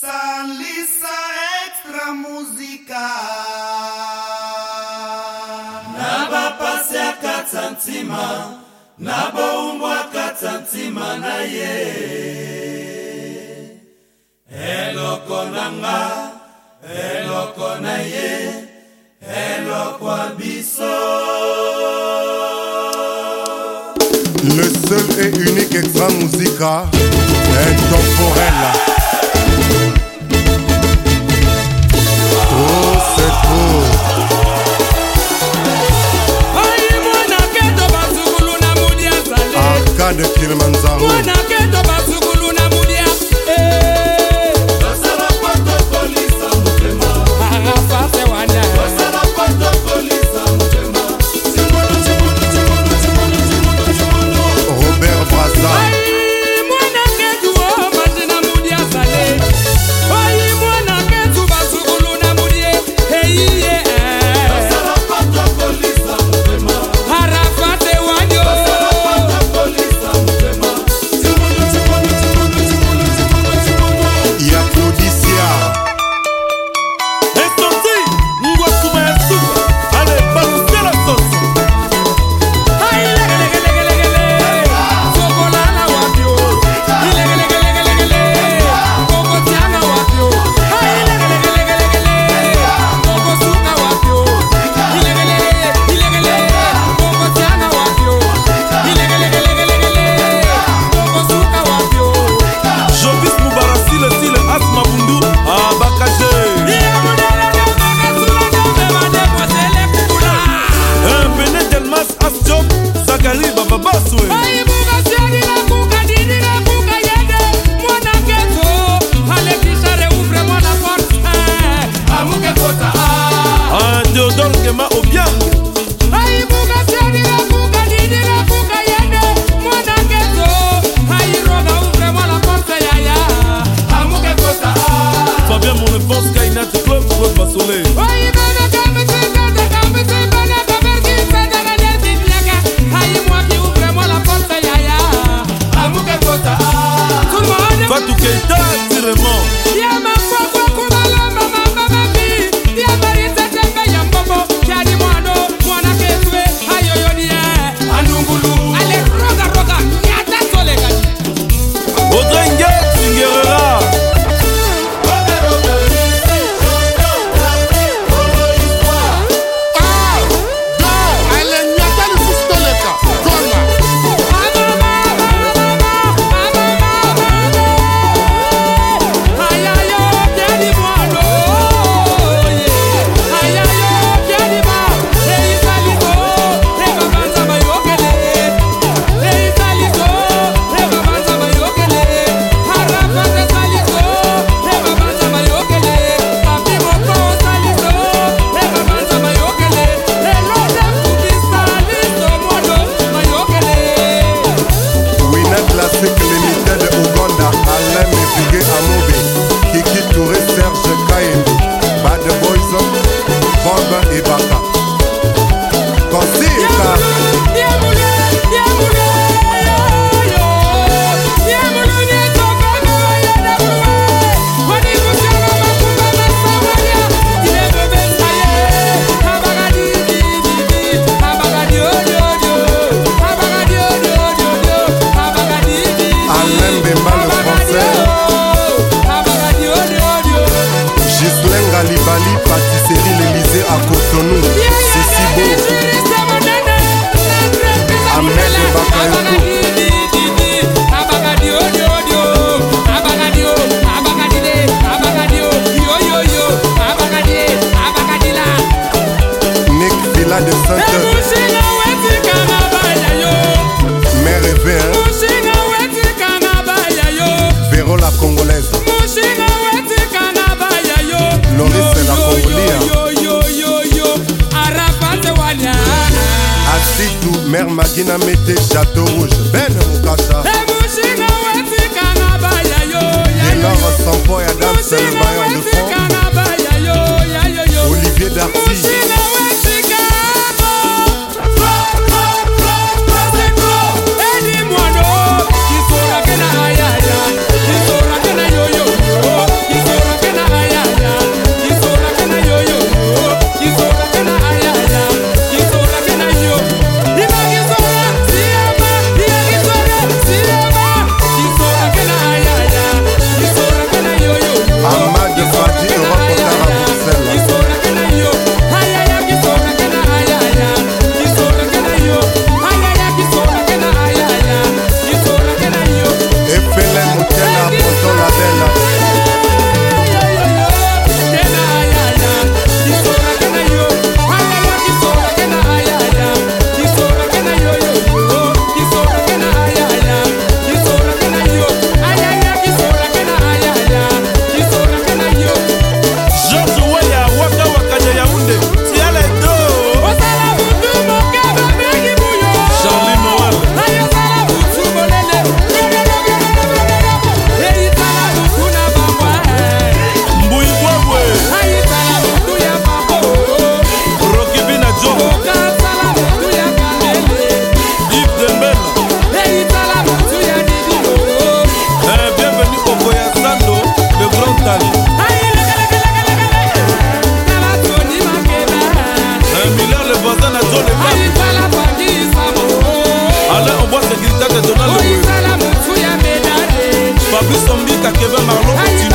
Salisa extra musica Naba pasi ya katantima Naba umbwa katantima na ye Eloko nanga Eloko na ye Eloko abiso. Le seul et unique extra musica intemporel. Oh, c'est trop. Arcade Kilimanjaro. Robert Brazza. Mère Magina mette Château Rouge, Ben Moukasa. Et là, on s'en va à danser le baillon de fond. Olivier Darcy. Yo yo, baza na John le Alain on voit sécurité de Donald le Fabrice Ombika Kevin Marlon